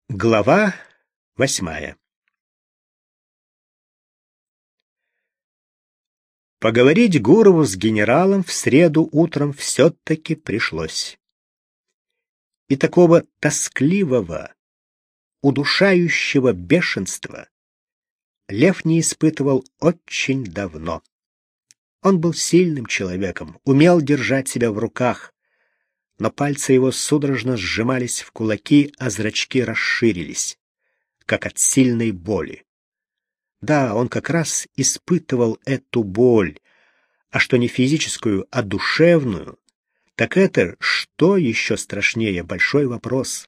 Глава 8. Поговорить Гурову с генералом в среду утром все-таки пришлось. И такого тоскливого, удушающего бешенства Лев не испытывал очень давно. Он был сильным человеком, умел держать себя в руках, но пальцы его судорожно сжимались в кулаки, а зрачки расширились, как от сильной боли. Да, он как раз испытывал эту боль, а что не физическую, а душевную, так это что еще страшнее, большой вопрос.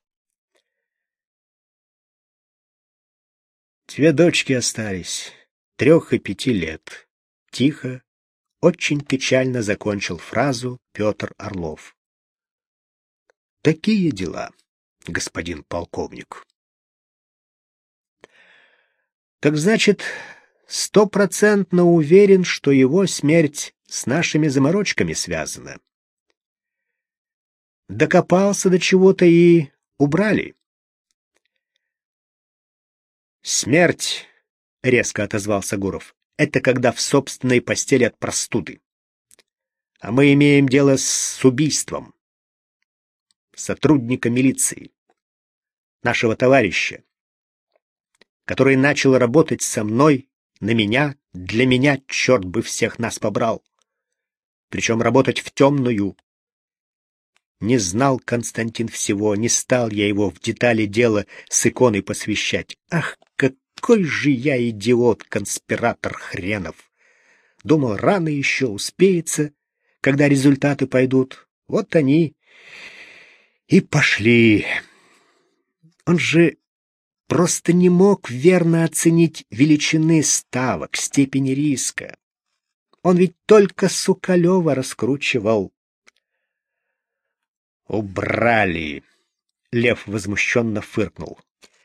Две дочки остались, 3 и 5 лет. Тихо, очень печально закончил фразу Петр Орлов. Такие дела, господин полковник. Так значит, 100% уверен, что его смерть с нашими заморочками связана. Докопался до чего-то и убрали. Смерть, резко отозвался Гуров, это когда в собственной постели от простуды. А мы имеем дело с убийством сотрудника милиции, нашего товарища, который начал работать со мной, на меня, для меня, черт бы всех нас побрал. Причем работать в темную. Не знал Константин всего, не стал я его в детали дела с иконой посвящать. Ах, какой же я идиот, конспиратор хренов! Думал, рано еще успеется, когда результаты пойдут. Вот они и пошли. Он же просто не мог верно оценить величины ставок, степени риска. Он ведь только Сукалева раскручивал. Убрали. Лев возмущенно фыркнул.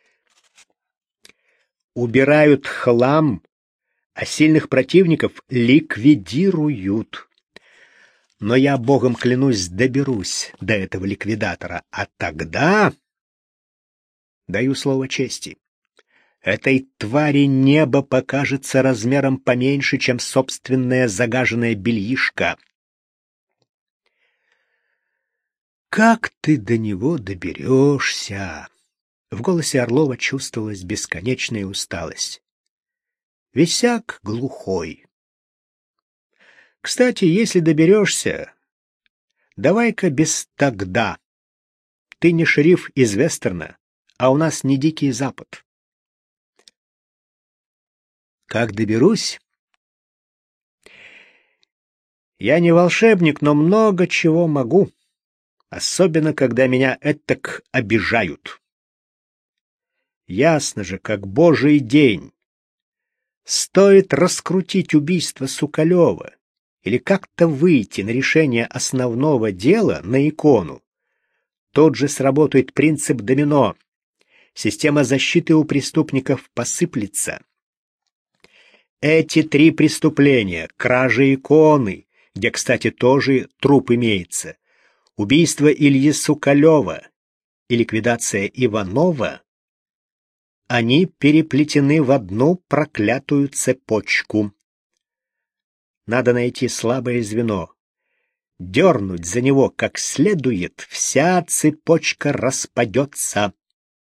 Убирают хлам, а сильных противников ликвидируют. Но я, богом клянусь, доберусь до этого ликвидатора, а тогда, даю слово чести, этой твари небо покажется размером поменьше, чем собственное загаженное бельишко. Как ты до него доберешься? В голосе Орлова чувствовалась бесконечная усталость. Висяк глухой. Кстати, если доберешься, давай-ка без «тогда». Ты не шериф из Вестерна, а у нас не Дикий Запад. Как доберусь? Я не волшебник, но много чего могу, особенно когда меня этак обижают. Ясно же, как божий день. Стоит раскрутить убийство Сукалева или как-то выйти на решение основного дела, на икону. Тот же сработает принцип домино. Система защиты у преступников посыплется. Эти 3 преступления — кража иконы, где, кстати, тоже труп имеется, убийство Ильи Сукалева и ликвидация Иванова — они переплетены в одну проклятую цепочку. Надо найти слабое звено, дернуть за него как следует, вся цепочка распадется.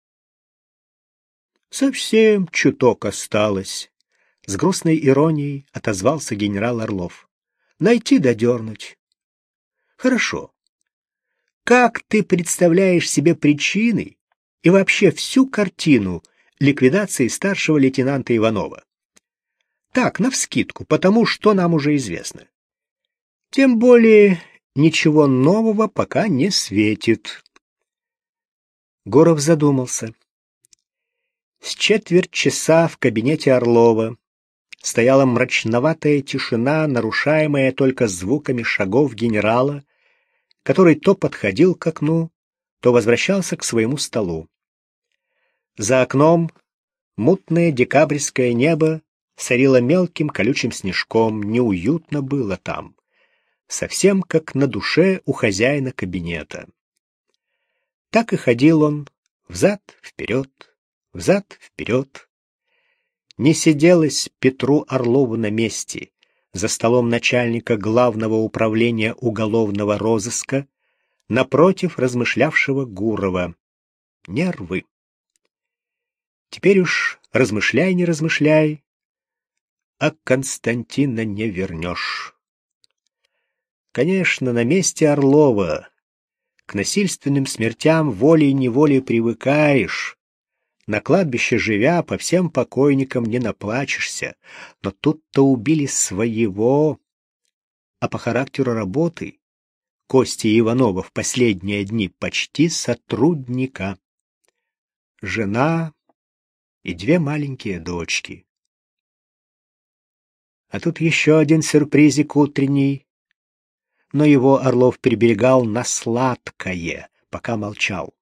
Совсем чуток осталось. С грустной иронией отозвался генерал Орлов. Найти да дернуть. Хорошо. Как ты представляешь себе причины и вообще всю картину ликвидации старшего лейтенанта Иванова? Так, навскидку, потому что нам уже известно. Тем более ничего нового пока не светит. Гуров задумался. С четверть часа в кабинете Орлова стояла мрачноватая тишина, нарушаемая только звуками шагов генерала, который то подходил к окну, то возвращался к своему столу. За окном мутное декабрьское небо сорило мелким колючим снежком, неуютно было там, совсем как на душе у хозяина кабинета. Так и ходил он Взад-вперед, взад-вперед. Не сиделось Петру Орлову на месте, за столом начальника Главного управления уголовного розыска, напротив размышлявшего Гурова. Нервы. Теперь уж размышляй, не размышляй, а Константина не вернешь. Конечно, на месте Орлова к насильственным смертям волей-неволей привыкаешь. На кладбище живя, по всем покойникам не наплачешься, но тут-то убили своего, а по характеру работы Кости Иванова в последние дни почти сотрудника. Жена и 2 маленькие дочки. А тут еще один сюрпризик утренний, но его Орлов приберегал на сладкое, пока молчал.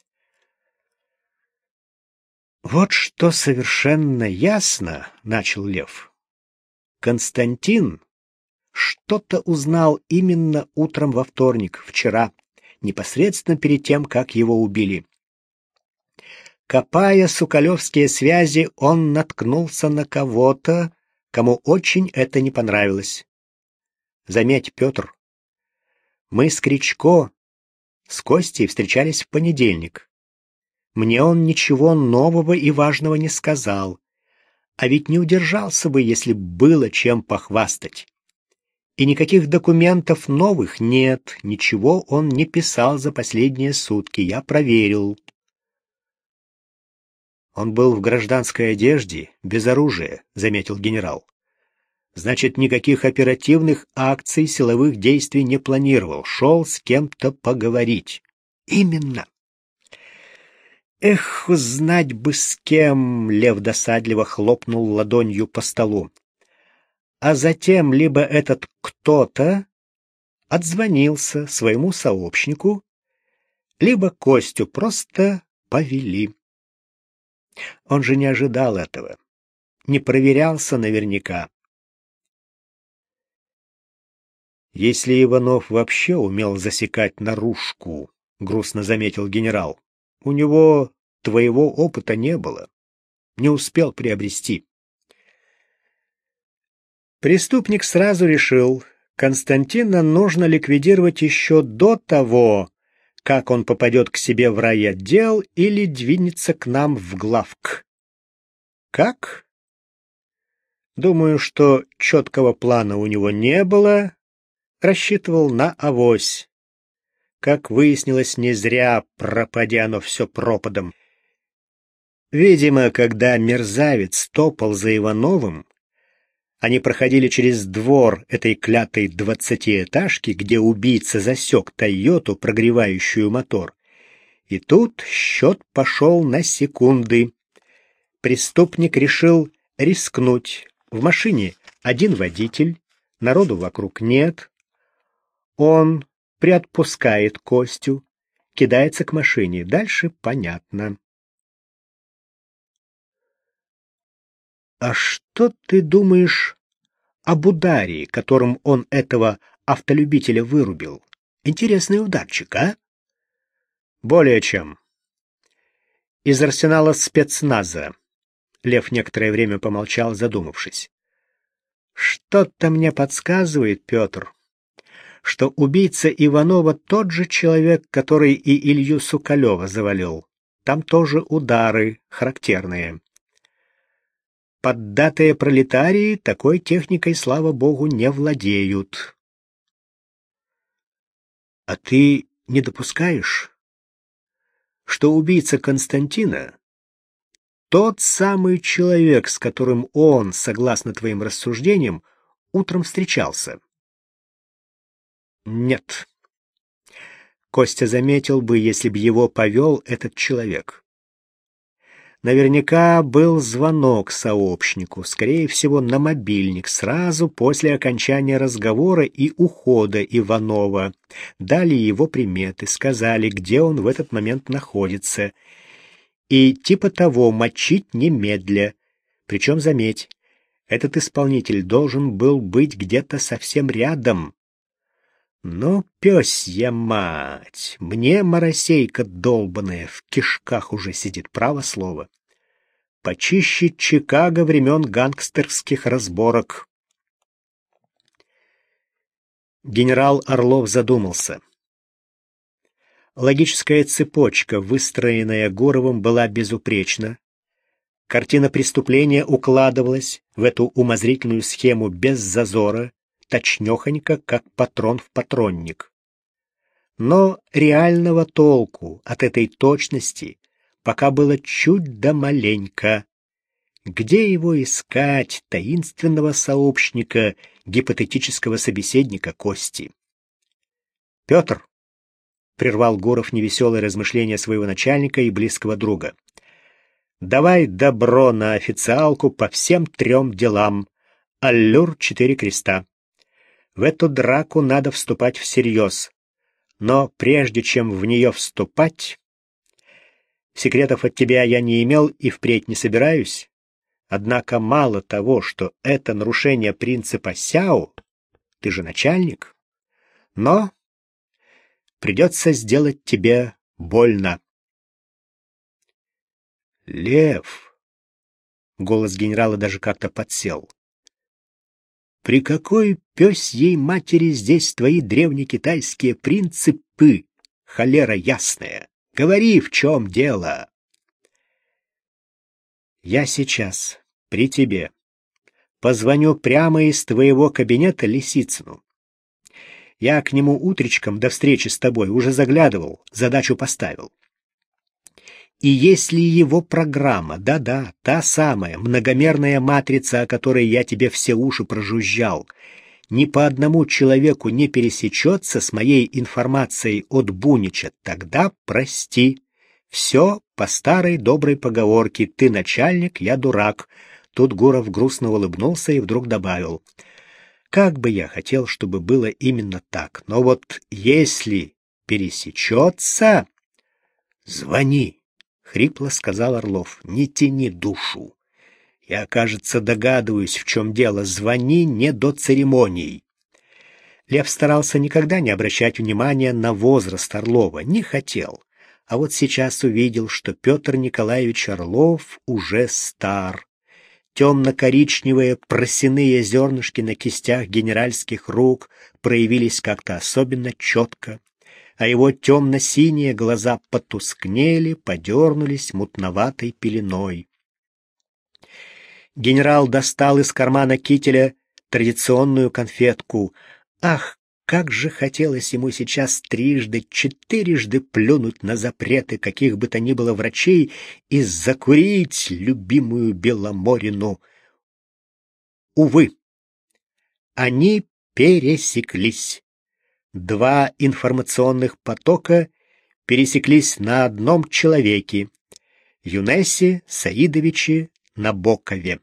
«Вот что совершенно ясно, — начал Лев, — Константин что-то узнал именно утром во вторник, вчера, непосредственно перед тем, как его убили. Копая соколевские связи, он наткнулся на кого-то, кому очень это не понравилось. Заметь, Петр, мы с Кричко, с Костей встречались в понедельник. Мне он ничего нового и важного не сказал, а ведь не удержался бы, если было чем похвастать. И никаких документов новых нет, ничего он не писал за последние сутки, я проверил. Он был в гражданской одежде, без оружия, заметил генерал. Значит, никаких оперативных акций, силовых действий не планировал, шел с кем-то поговорить. Именно. Эх, знать бы с кем, Лев досадливо хлопнул ладонью по столу. А затем либо этот кто-то отзвонился своему сообщнику, либо Костю просто повели. Он же не ожидал этого, не проверялся наверняка. Если Иванов вообще умел засекать наружку, грустно заметил генерал, у него твоего опыта не было, не успел приобрести. Преступник сразу решил, Константина нужно ликвидировать еще до того, как он попадет к себе в райотдел или двинется к нам в главк. Как? Думаю, что четкого плана у него не было, рассчитывал на авось. Как выяснилось, не зря, пропадя оно все пропадом. Видимо, когда мерзавец топал за Ивановым, они проходили через двор этой клятой 20-этажки, где убийца засек Тойоту, прогревающую мотор. И тут счет пошел на секунды. Преступник решил рискнуть. В машине один водитель, народу вокруг нет. Он приотпускает Костю, кидается к машине. Дальше понятно. А что ты думаешь об ударе, которым он этого автолюбителя вырубил? Интересный ударчик, а? Более чем. Из арсенала спецназа. Лев некоторое время помолчал, задумавшись. Что-то мне подсказывает, Петр, что убийца Иванова тот же человек, который и Илью Соколева завалил. Там тоже удары характерные. Поддатые пролетарии такой техникой, слава богу, не владеют. А ты не допускаешь, что убийца Константина тот самый человек, с которым он, согласно твоим рассуждениям, утром встречался? Нет. Костя заметил бы, если бы его повел этот человек. Наверняка был звонок сообщнику, скорее всего, на мобильник, сразу после окончания разговора и ухода Иванова. Дали его приметы, сказали, где он в этот момент находится. И типа того, мочить немедля. Причем, заметь, этот исполнитель должен был быть где-то совсем рядом. Но, пёсья мать, мне моросейка долбаная в кишках уже сидит, право слово. Почище Чикаго времен гангстерских разборок. Генерал Орлов задумался. Логическая цепочка, выстроенная Гуровым, была безупречна. Картина преступления укладывалась в эту умозрительную схему без зазора, точнёхонько, как патрон в патронник. Но реального толку от этой точности пока было чуть да маленько. Где его искать, таинственного сообщника, гипотетического собеседника Кости? «Петр», — прервал Гуров невеселое размышление своего начальника и близкого друга, — «давай добро на официалку по всем 3 делам. Аллюр 4 креста. В эту драку надо вступать всерьез. Но прежде чем в нее вступать, секретов от тебя я не имел и впредь не собираюсь. Однако мало того, что это нарушение принципа Сяо, ты же начальник, но придется сделать тебе больно». «Лев», — голос генерала даже как-то подсел, — «при какой пёсьей матери здесь твои древнекитайские принципы, холера ясная? Говори, в чем дело?» «Я сейчас при тебе позвоню прямо из твоего кабинета Лисицыну. Я к нему утречком до встречи с тобой уже заглядывал, задачу поставил. И если его программа, да-да, та самая многомерная матрица, о которой я тебе все уши прожужжал, ни по одному человеку не пересечется с моей информацией от Бунича, тогда прости. Все по старой доброй поговорке: ты начальник, я дурак. Тут Гуров грустно улыбнулся и вдруг добавил: как бы я хотел, чтобы было именно так, но вот если пересечется, звони. — хрипло сказал Орлов. — Не тяни душу. Я, кажется, догадываюсь, в чем дело. Звони не до церемоний. Лев старался никогда не обращать внимания на возраст Орлова. Не хотел. А вот сейчас увидел, что Петр Николаевич Орлов уже стар. Темно-коричневые просяные зернышки на кистях генеральских рук проявились как-то особенно четко, а его темно-синие глаза потускнели, подернулись мутноватой пеленой. Генерал достал из кармана кителя традиционную конфетку. Ах, как же хотелось ему сейчас трижды, четырежды плюнуть на запреты каких бы то ни было врачей и закурить любимую Беломорину. Увы, они пересеклись. 2 информационных потока пересеклись на одном человеке — Юнесе Саидовиче Набокове.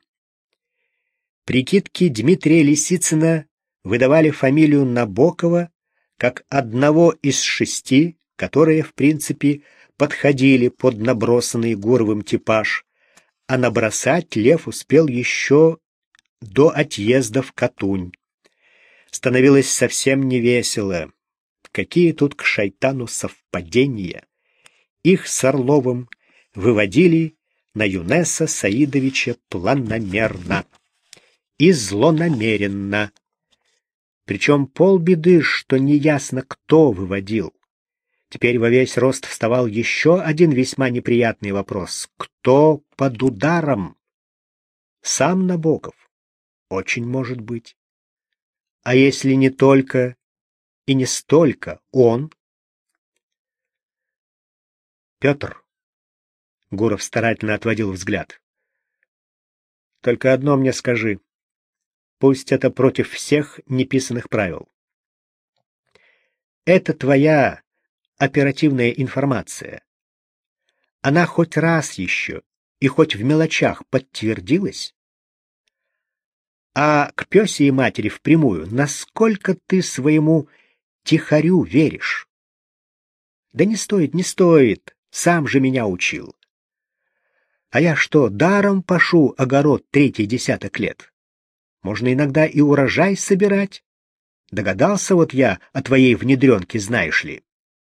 Прикидки Дмитрия Лисицына выдавали фамилию Набокова как одного из 6, которые, в принципе, подходили под набросанный Гуровым типаж, а набросать Лев успел еще до отъезда в Катунь. Становилось совсем невесело. Какие тут к шайтану совпадения! Их с Орловым выводили на Юнеса Саидовича планомерно и злонамеренно. Причем полбеды, что неясно, кто выводил. Теперь во весь рост вставал еще один весьма неприятный вопрос. Кто под ударом? Сам Набоков? Очень может быть. А если не только и не столько он? Петр, Гуров старательно отводил взгляд, только одно мне скажи, пусть это против всех неписанных правил. Это твоя оперативная информация. Она хоть раз еще и хоть в мелочах подтвердилась? А к пёсе и матери впрямую, насколько ты своему тихарю веришь? Да не стоит, не стоит, сам же меня учил. А я что, даром пашу огород 3-й десяток лет? Можно иногда и урожай собирать. Догадался вот я о твоей внедренке, знаешь ли.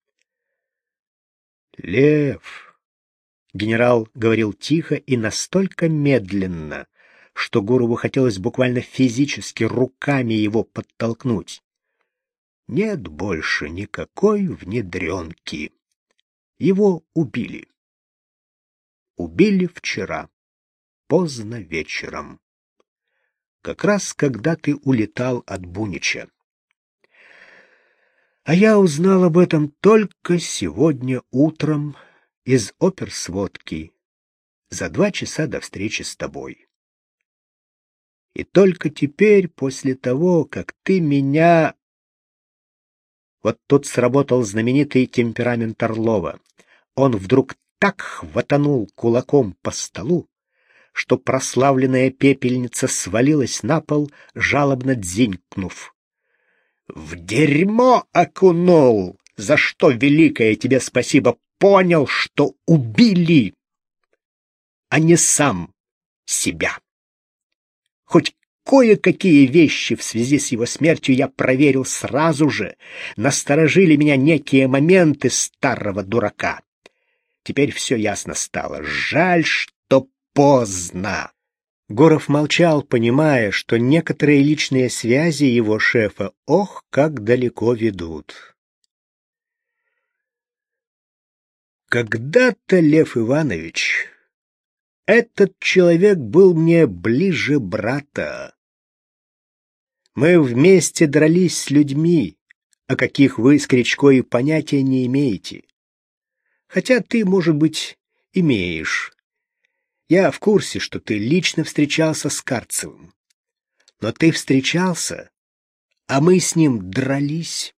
Лев, генерал говорил тихо и настолько медленно, что Гурову хотелось буквально физически руками его подтолкнуть. Нет больше никакой внедренки. Его убили. Убили вчера, поздно вечером. Как раз когда ты улетал от Бунича. А я узнал об этом только сегодня утром из оперсводки за 2 часа до встречи с тобой. И только теперь, после того, как ты меня... Вот тут сработал знаменитый темперамент Орлова. Он вдруг так хватанул кулаком по столу, что прославленная пепельница свалилась на пол, жалобно дзинькнув. «В дерьмо окунул! За что великое тебе спасибо! Понял, что убили, а не сам себя. Хоть кое-какие вещи в связи с его смертью я проверил сразу же. Насторожили меня некие моменты старого дурака. Теперь все ясно стало. Жаль, что поздно». Гуров молчал, понимая, что некоторые личные связи его шефа ох, как далеко ведут. Когда-то, Лев Иванович, этот человек был мне ближе брата. Мы вместе дрались с людьми, о каких вы с Кричко и понятия не имеете. Хотя ты, может быть, имеешь. Я в курсе, что ты лично встречался с Карцевым. Но ты встречался, а мы с ним дрались.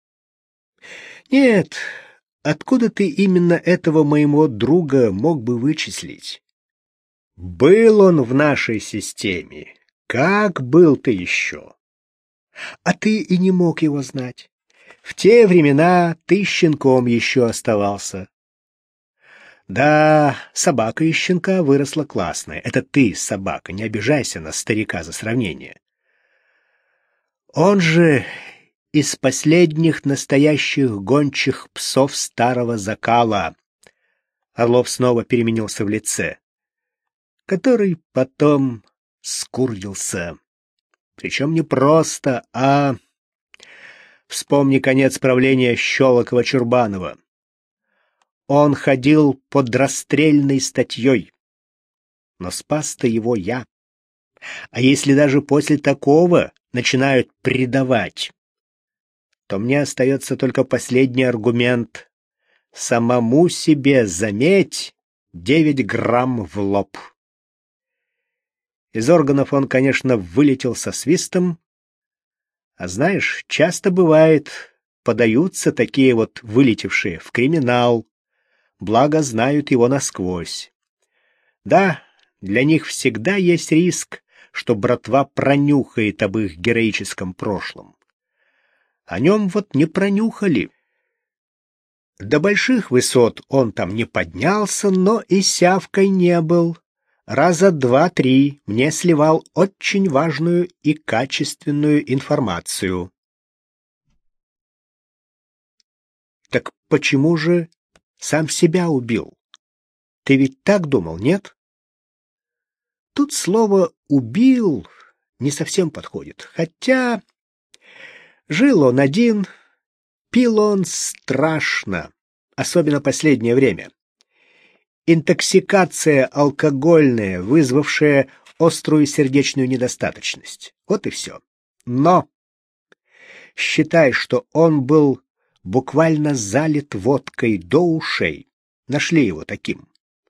Нет, откуда ты именно этого моего друга мог бы вычислить? Был он в нашей системе. Как был ты еще? А ты и не мог его знать. В те времена ты щенком еще оставался. Да, собака из щенка выросла классная. Это ты, собака, не обижайся на старика за сравнение. Он же из последних настоящих гончих псов старого закала. Орлов снова переменился в лице. Который потом скурвился. Причем не просто, а... Вспомни конец правления Щелокова-Чурбанова. Он ходил под расстрельной статьей. Но спас-то его я. А если даже после такого начинают предавать, то мне остается только последний аргумент. Самому себе заметь 9 грамм в лоб. Из органов он, конечно, вылетел со свистом. А знаешь, часто бывает, подаются такие вот вылетевшие в криминал, благо знают его насквозь. Да, для них всегда есть риск, что братва пронюхает об их героическом прошлом. О нем вот не пронюхали. До больших высот он там не поднялся, но и сявкой не был. Раза 2-3 мне сливал очень важную и качественную информацию. Так почему же сам себя убил? Ты ведь так думал, нет? Тут слово «убил» не совсем подходит. Хотя жил он один, пил он страшно, особенно последнее время. Интоксикация алкогольная, вызвавшая острую сердечную недостаточность. Вот и все. Но считай, что он был буквально залит водкой до ушей. Нашли его таким.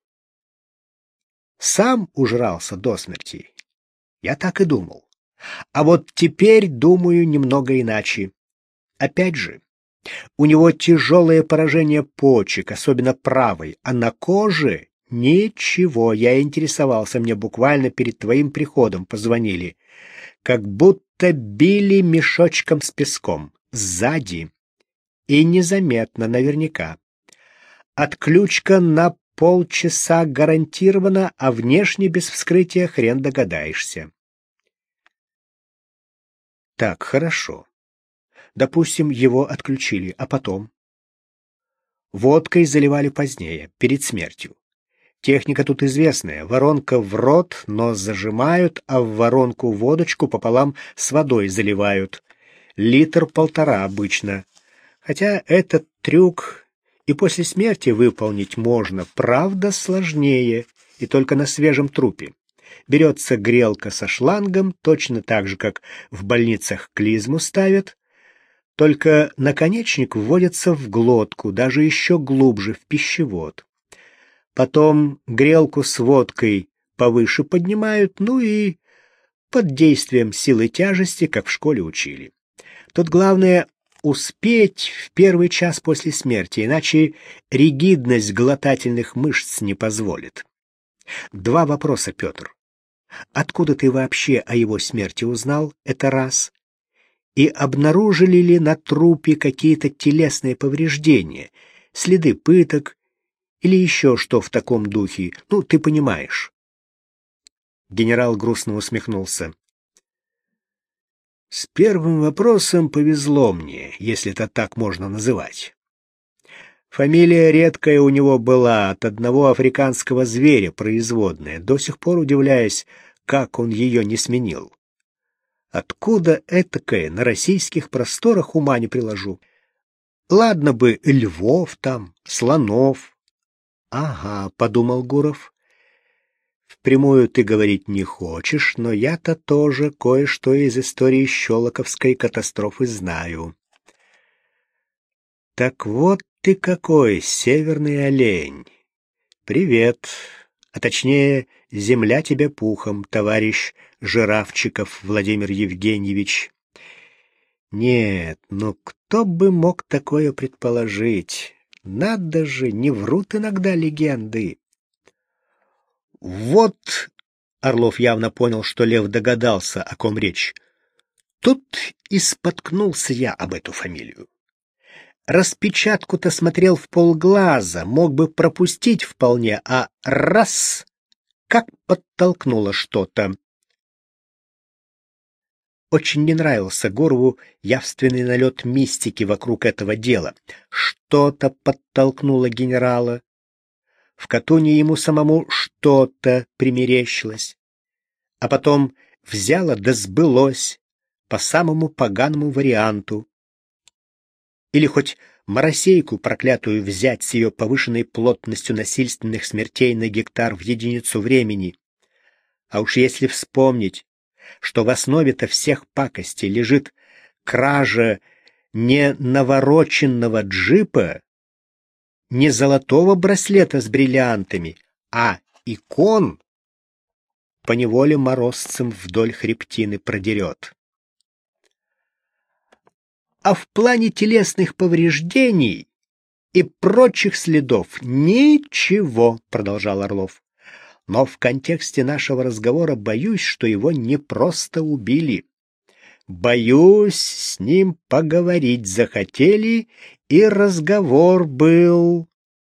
Сам ужрался до смерти. Я так и думал. А вот теперь думаю немного иначе. Опять же, у него тяжелое поражение почек, особенно правой, а на коже ничего. Я интересовался, мне буквально перед твоим приходом позвонили. Как будто били мешочком с песком. Сзади. И незаметно, наверняка. Отключка на полчаса гарантирована, а внешне без вскрытия хрен догадаешься. Так, хорошо. Допустим, его отключили, а потом? Водкой заливали позднее, перед смертью. Техника тут известная. Воронка в рот, нос зажимают, а в воронку водочку пополам с водой заливают. 1-1,5 обычно. Хотя этот трюк и после смерти выполнить можно, правда, сложнее, и только на свежем трупе. Берется грелка со шлангом, точно так же, как в больницах клизму ставят, только наконечник вводится в глотку, даже еще глубже, в пищевод. Потом грелку с водкой повыше поднимают, ну и под действием силы тяжести, как в школе учили. Тут главное успеть в первый час после смерти, иначе ригидность глотательных мышц не позволит. 2 вопроса, Петр. Откуда ты вообще о его смерти узнал? Это раз. И обнаружили ли на трупе какие-то телесные повреждения, следы пыток или еще что в таком духе? Ну, ты понимаешь. Генерал грустно усмехнулся. С первым вопросом повезло мне, если это так можно называть. Фамилия редкая у него была, от одного африканского зверя производная. До сих пор удивляюсь, как он ее не сменил. Откуда этакое на российских просторах ума не приложу? Ладно бы львов там, слонов. Ага, подумал Гуров. Впрямую ты говорить не хочешь, но я-то тоже кое-что из истории Щелоковской катастрофы знаю. Так вот ты какой, северный олень. Привет, а точнее, земля тебе пухом, товарищ Жирафчиков Владимир Евгеньевич. Нет, ну кто бы мог такое предположить? Надо же, не врут иногда легенды. Вот, Орлов явно понял, что Лев догадался, о ком речь. Тут и споткнулся я об эту фамилию. Распечатку-то смотрел в полглаза, мог бы пропустить вполне, а раз — как подтолкнуло что-то. Очень не нравился Горову явственный налет мистики вокруг этого дела. Что-то подтолкнуло генерала. В Катуне ему самому что-то примерещилось. А потом взяло да сбылось по самому поганому варианту. Или хоть моросейку проклятую взять с ее повышенной плотностью насильственных смертей на гектар в единицу времени. А уж если вспомнить, что в основе-то всех пакостей лежит кража не навороченного джипа, не золотого браслета с бриллиантами, а икон, поневоле морозцем вдоль хребтины продерет. А в плане телесных повреждений и прочих следов ничего, продолжал Орлов. Но в контексте нашего разговора боюсь, что его не просто убили. Боюсь, с ним поговорить захотели, и разговор был.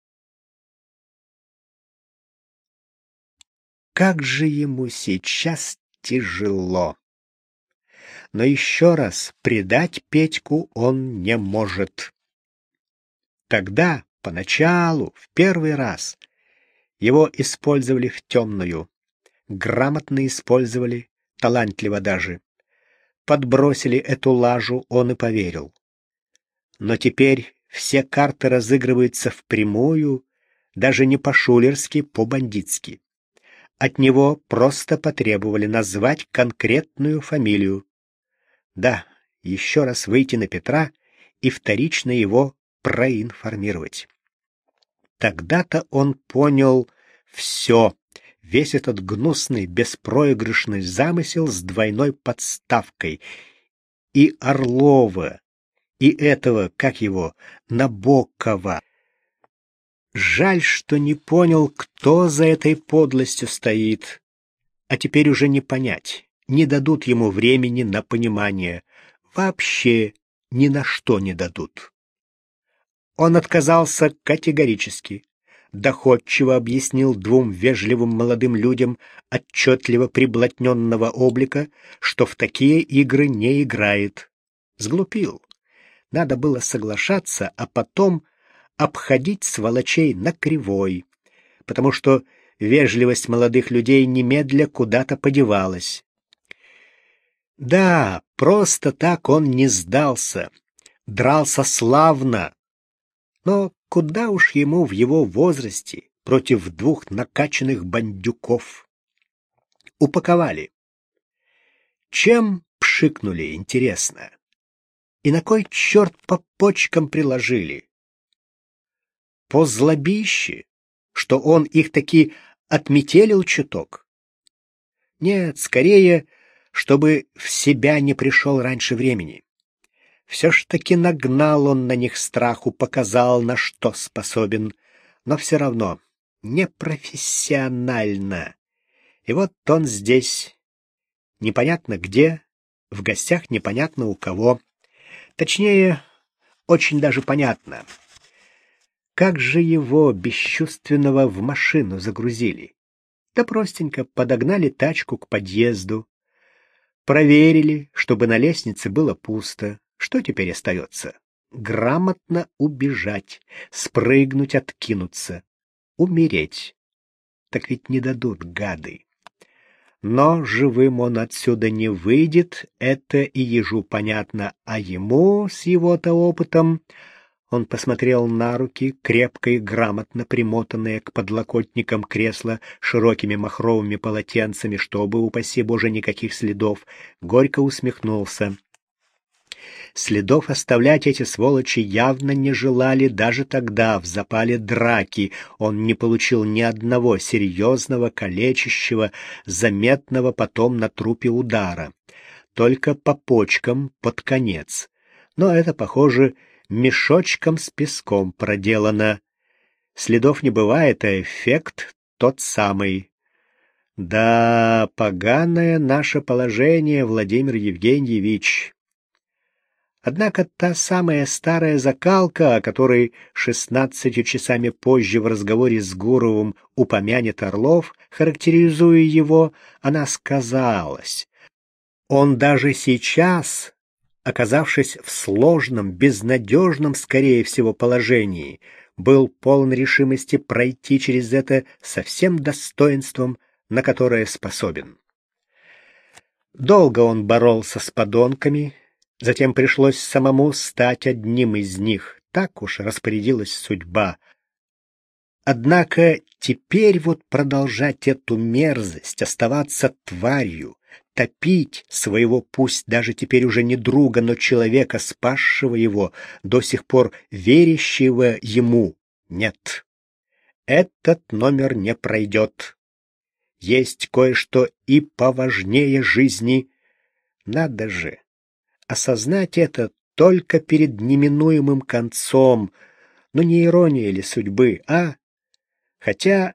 Как же ему сейчас тяжело. Но еще раз предать Петьку он не может. Тогда, поначалу, в первый раз, его использовали в темную. Грамотно использовали, талантливо даже. Подбросили эту лажу, он и поверил. Но теперь все карты разыгрываются впрямую, даже не по-шулерски, по-бандитски. От него просто потребовали назвать конкретную фамилию. Да, еще раз выйти на Петра и вторично его проинформировать. Тогда-то он понял все, весь этот гнусный, беспроигрышный замысел с двойной подставкой. И Орлова, и этого, как его, Набокова. Жаль, что не понял, кто за этой подлостью стоит. А теперь уже не понять, не дадут ему времени на понимание. Вообще ни на что не дадут. Он отказался категорически. Доходчиво объяснил 2 вежливым молодым людям отчетливо приблотненного облика, что в такие игры не играет. Сглупил. Надо было соглашаться, а потом обходить сволочей на кривой, потому что вежливость молодых людей немедля куда-то подевалась. Да, просто так он не сдался, дрался славно, но куда уж ему в его возрасте против двух накачанных бандюков. Упаковали. Чем пшикнули, интересно? И на кой черт по почкам приложили? По злобище, что он их таки отметелил чуток? Нет, скорее, чтобы в себя не пришел раньше времени. Все ж таки нагнал он на них страху, показал, на что способен, но все равно непрофессионально. И вот он здесь, непонятно где, в гостях непонятно у кого. Точнее, очень даже понятно. Как же его, бесчувственного, в машину загрузили? Да простенько подогнали тачку к подъезду, проверили, чтобы на лестнице было пусто. Что теперь остается? Грамотно убежать, спрыгнуть, откинуться, умереть. Так ведь не дадут, гады. Но живым он отсюда не выйдет, это и ежу понятно, а ему, с его-то опытом, он посмотрел на руки, крепко и грамотно примотанные к подлокотникам кресла широкими махровыми полотенцами, чтобы, упаси Боже, никаких следов, горько усмехнулся. Следов оставлять эти сволочи явно не желали даже тогда, в запале драки. Он не получил ни одного серьезного, калечащего, заметного потом на трупе удара. Только по почкам под конец. Но это, похоже, мешочком с песком проделано. Следов не бывает, а эффект тот самый. Да, поганое наше положение, Владимир Евгеньевич. Однако та самая старая закалка, о которой 16 часами позже в разговоре с Гуровым упомянет Орлов, характеризуя его, она сказалась. Он даже сейчас, оказавшись в сложном, безнадежном, скорее всего, положении, был полон решимости пройти через это со всем достоинством, на которое способен. Долго он боролся с подонками, затем пришлось самому стать одним из них. Так уж распорядилась судьба. Однако теперь вот продолжать эту мерзость, оставаться тварью, топить своего, пусть даже теперь уже не друга, но человека, спасшего его, до сих пор верящего ему, нет. Этот номер не пройдет. Есть кое-что и поважнее жизни. Надо же осознать это только перед неминуемым концом. Ну не ирония ли судьбы, а? Хотя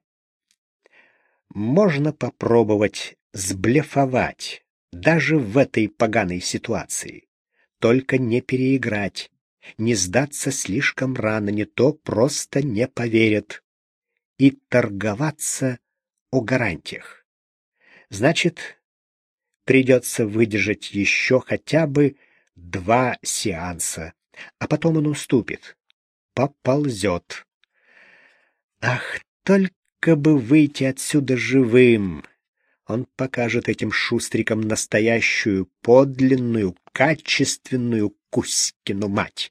можно попробовать сблефовать даже в этой поганой ситуации. Только не переиграть, не сдаться слишком рано, не то просто не поверят. И торговаться о гарантиях. Значит, придется выдержать еще хотя бы 2 сеанса, а потом он уступит, поползет. Ах, только бы выйти отсюда живым! Он покажет этим шустрикам настоящую, подлинную, качественную Кузькину мать.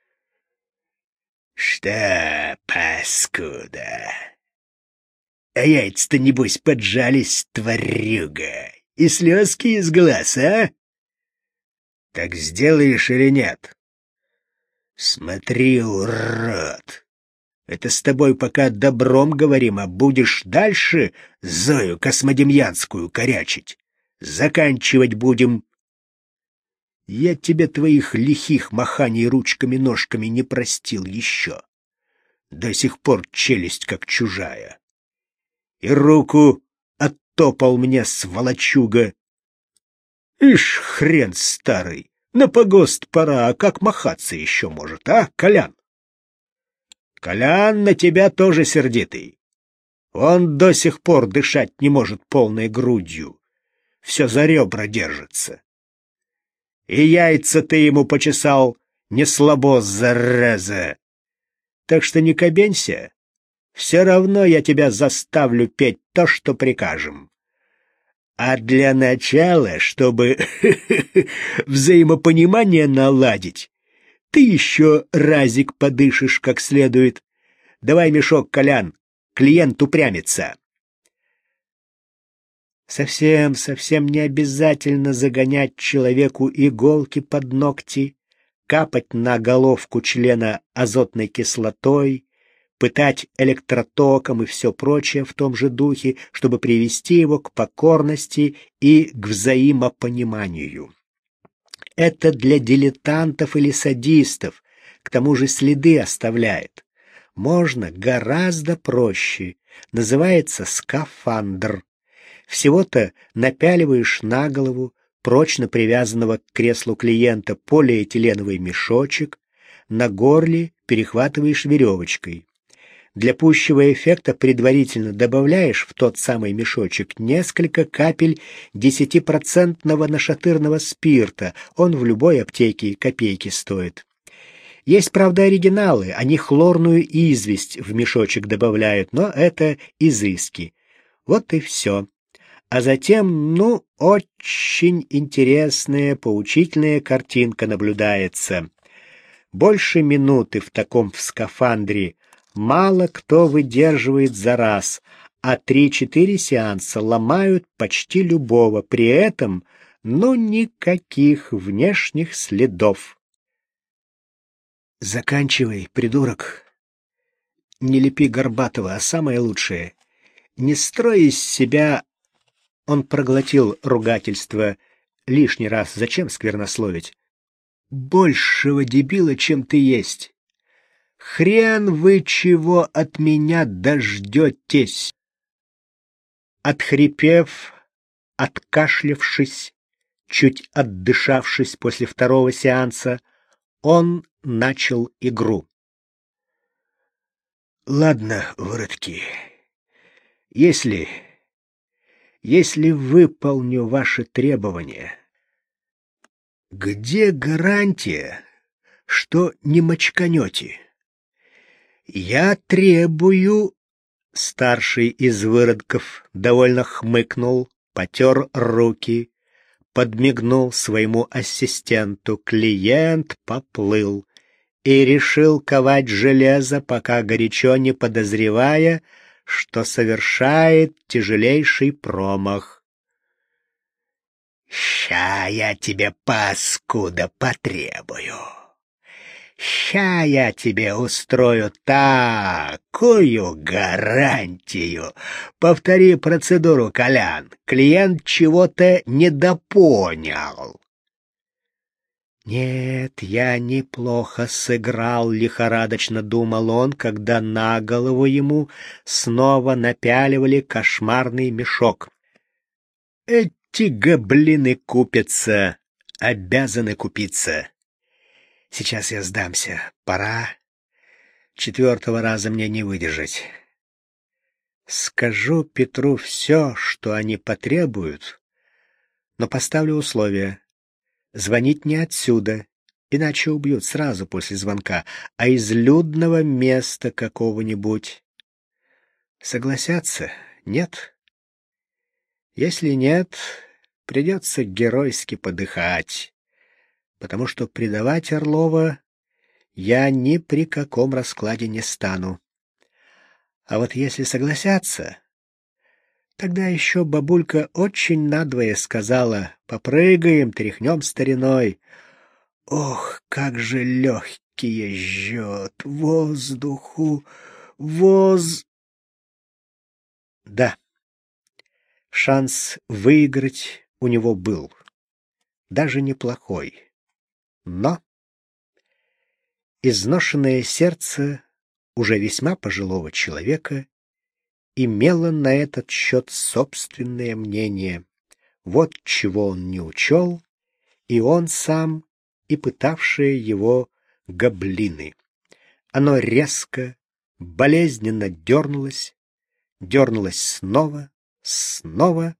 Что, паскуда? А яйца-то, небось, поджались, тварюга, и слезки из глаз, а? Так сделаешь или нет? Смотри, урод! Это с тобой пока добром говорим, а будешь дальше Зою Космодемьянскую корячить. Заканчивать будем. Я тебе твоих лихих маханий ручками-ножками не простил еще. До сих пор челюсть как чужая. И руку оттопал мне, сволочуга. Ишь, хрен старый, на погост пора, а как махаться еще может, а, Колян? Колян на тебя тоже сердитый. Он до сих пор дышать не может полной грудью. Все за ребра держится. И яйца ты ему почесал Не слабо, зараза. Так что не кабенься. Все равно я тебя заставлю петь то, что прикажем. А для начала, чтобы взаимопонимание наладить, ты еще разик подышишь как следует. Давай мешок, Колян, клиент упрямится. Совсем не обязательно загонять человеку иголки под ногти, капать на головку члена азотной кислотой, пытать электротоком и все прочее в том же духе, чтобы привести его к покорности и к взаимопониманию. Это для дилетантов или садистов, к тому же следы оставляет. Можно гораздо проще. Называется скафандр. Всего-то напяливаешь на голову прочно привязанного к креслу клиента полиэтиленовый мешочек, на горле перехватываешь веревочкой. Для пущего эффекта предварительно добавляешь в тот самый мешочек несколько капель 10% нашатырного спирта. Он в любой аптеке копейки стоит. Есть, правда, оригиналы, они хлорную известь в мешочек добавляют, но это изыски. Вот и все. А затем, очень интересная, поучительная картинка наблюдается. Больше минуты в таком скафандре мало кто выдерживает за раз, а 3-4 сеанса ломают почти любого, при этом, никаких внешних следов. Заканчивай, придурок. Не лепи Горбатова, а самое лучшее. Не строй из себя... Он проглотил ругательство. Лишний раз зачем сквернословить? Большего дебила, чем ты есть. Хрен вы чего от меня дождетесь. Отхрипев, откашлявшись, чуть отдышавшись после второго сеанса, он начал игру. Ладно, выродки, если выполню ваши требования, где гарантия, что не мочканете? Я требую... Старший из выродков довольно хмыкнул, потер руки, подмигнул своему ассистенту. Клиент поплыл и решил ковать железо, пока горячо не подозревая, что совершает тяжелейший промах. «Ща я тебе, паскуда, потребую. Ща я тебе устрою такую гарантию. Повтори процедуру, Колян. Клиент чего-то недопонял». «Нет, я неплохо сыграл», — лихорадочно думал он, когда на голову ему снова напяливали кошмарный мешок. «Эти гоблины купятся, обязаны купиться. Сейчас я сдамся. Пора. 4-го раза мне не выдержать. Скажу Петру все, что они потребуют, но поставлю условия. Звонить не отсюда, иначе убьют сразу после звонка, а из людного места какого-нибудь. Согласятся? Нет? Если нет, придется геройски подыхать, потому что предавать Орлова я ни при каком раскладе не стану. А вот если согласятся, тогда еще бабулька очень надвое сказала: попрыгаем, тряхнем стариной. Ох, как же легкие жжет, воздуху, Да, шанс выиграть у него был, даже неплохой. Но изношенное сердце уже весьма пожилого человека имело на этот счет собственное мнение. Вот чего он не учел, и он сам, и пытавшие его гоблины. Оно резко, болезненно дернулось снова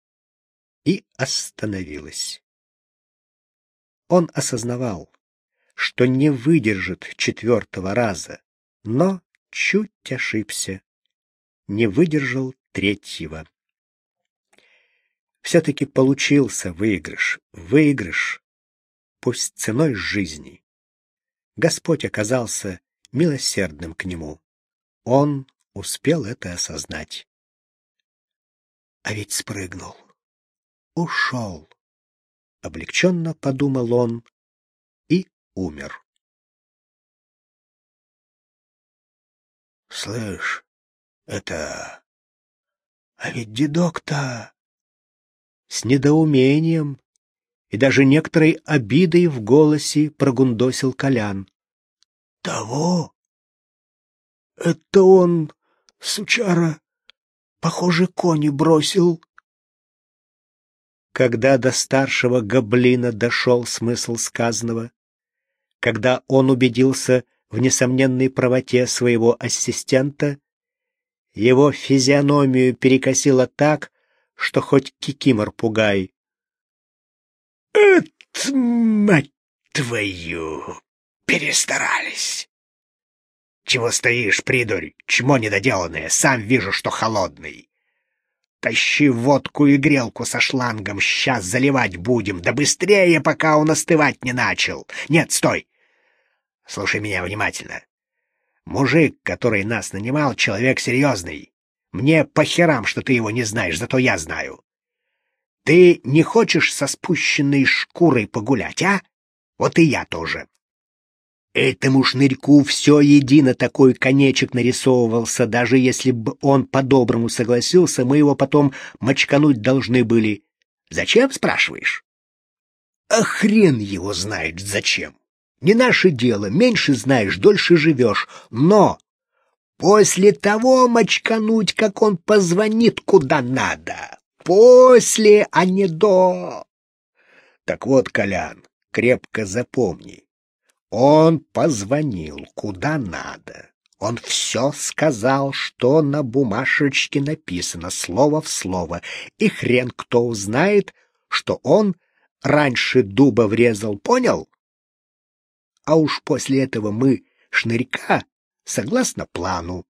и остановилось. Он осознавал, что не выдержит 4-го раза, но чуть ошибся, не выдержал 3-го. Все-таки получился выигрыш, пусть ценой жизни. Господь оказался милосердным к нему. Он успел это осознать. А ведь спрыгнул, ушел. Облегченно подумал он и умер. Слышь, это... А ведь дедок-то... С недоумением и даже некоторой обидой в голосе прогундосил Колян. Того? Это он, сучара, похоже, кони бросил. Когда до старшего гоблина дошел смысл сказанного, когда он убедился в несомненной правоте своего ассистента, его физиономию перекосило так, что хоть кикимор пугай. «Эт, мать твою, перестарались! Чего стоишь, придурь, чмо недоделанное, сам вижу, что холодный. Тащи водку и грелку со шлангом, сейчас заливать будем, да быстрее, пока он остывать не начал. Нет, стой! Слушай меня внимательно. Мужик, который нас нанимал, человек серьезный. Мне по херам, что ты его не знаешь, зато я знаю. Ты не хочешь со спущенной шкурой погулять, а? Вот и я тоже. Этому шнырьку все едино такой конечек нарисовывался, даже если бы он по-доброму согласился, мы его потом мочкануть должны были. Зачем, спрашиваешь? А хрен его знает зачем. Не наше дело, меньше знаешь, дольше живешь, но после того мочкануть, как он позвонит куда надо. После, а не до. Так вот, Колян, крепко запомни. Он позвонил куда надо. Он все сказал, что на бумажечке написано, слово в слово, и хрен кто узнает, что он раньше дуба врезал, понял? А уж после этого мы шнырька согласно плану.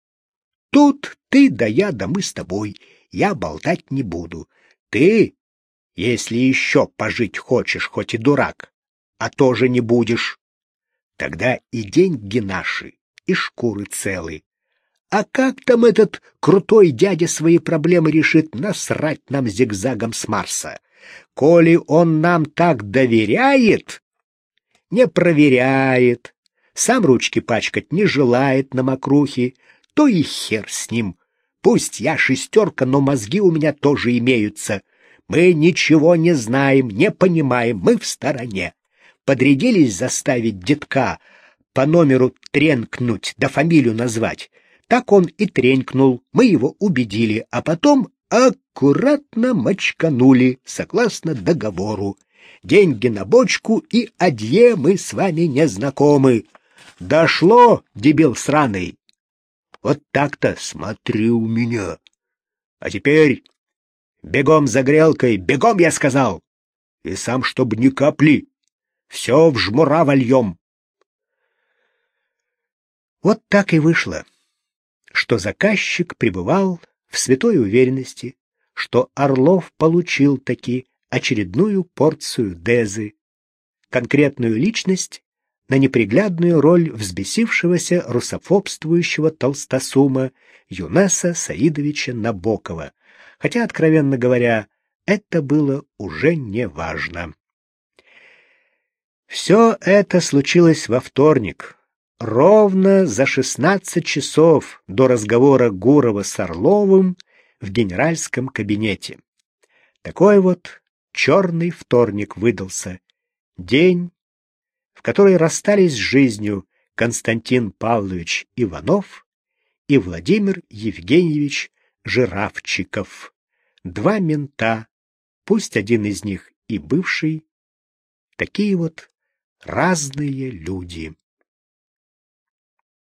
Тут ты да я, да мы с тобой. Я болтать не буду. Ты, если еще пожить хочешь, хоть и дурак, а тоже не будешь, тогда и деньги наши, и шкуры целы. А как там этот крутой дядя свои проблемы решит, насрать нам зигзагом с Марса? Коли он нам так доверяет, не проверяет, сам ручки пачкать не желает на мокрухе, то и хер с ним. Пусть я шестерка, но мозги у меня тоже имеются. Мы ничего не знаем, не понимаем, мы в стороне. Подрядились заставить детка по номеру тренкнуть, да фамилию назвать. Так он и тренькнул, мы его убедили, а потом аккуратно мочканули, согласно договору. Деньги на бочку и адье, мы с вами не знакомы. Дошло, дебил сраный? Вот так-то, смотри у меня. А теперь бегом за грелкой, бегом, я сказал. И сам, чтоб ни капли. Все в жмура вольем. Вот так и вышло, что заказчик пребывал в святой уверенности, что Орлов получил таки очередную порцию дезы, конкретную личность на неприглядную роль взбесившегося русофобствующего толстосума Юнаса Саидовича Набокова, хотя, откровенно говоря, это было уже не важно. Все это случилось во вторник, ровно за 16 часов до разговора Гурова с Орловым в генеральском кабинете. Такой вот черный вторник выдался, день, в который расстались с жизнью Константин Павлович Иванов и Владимир Евгеньевич Жирафчиков. Два мента, пусть один из них и бывший, такие вот разные люди.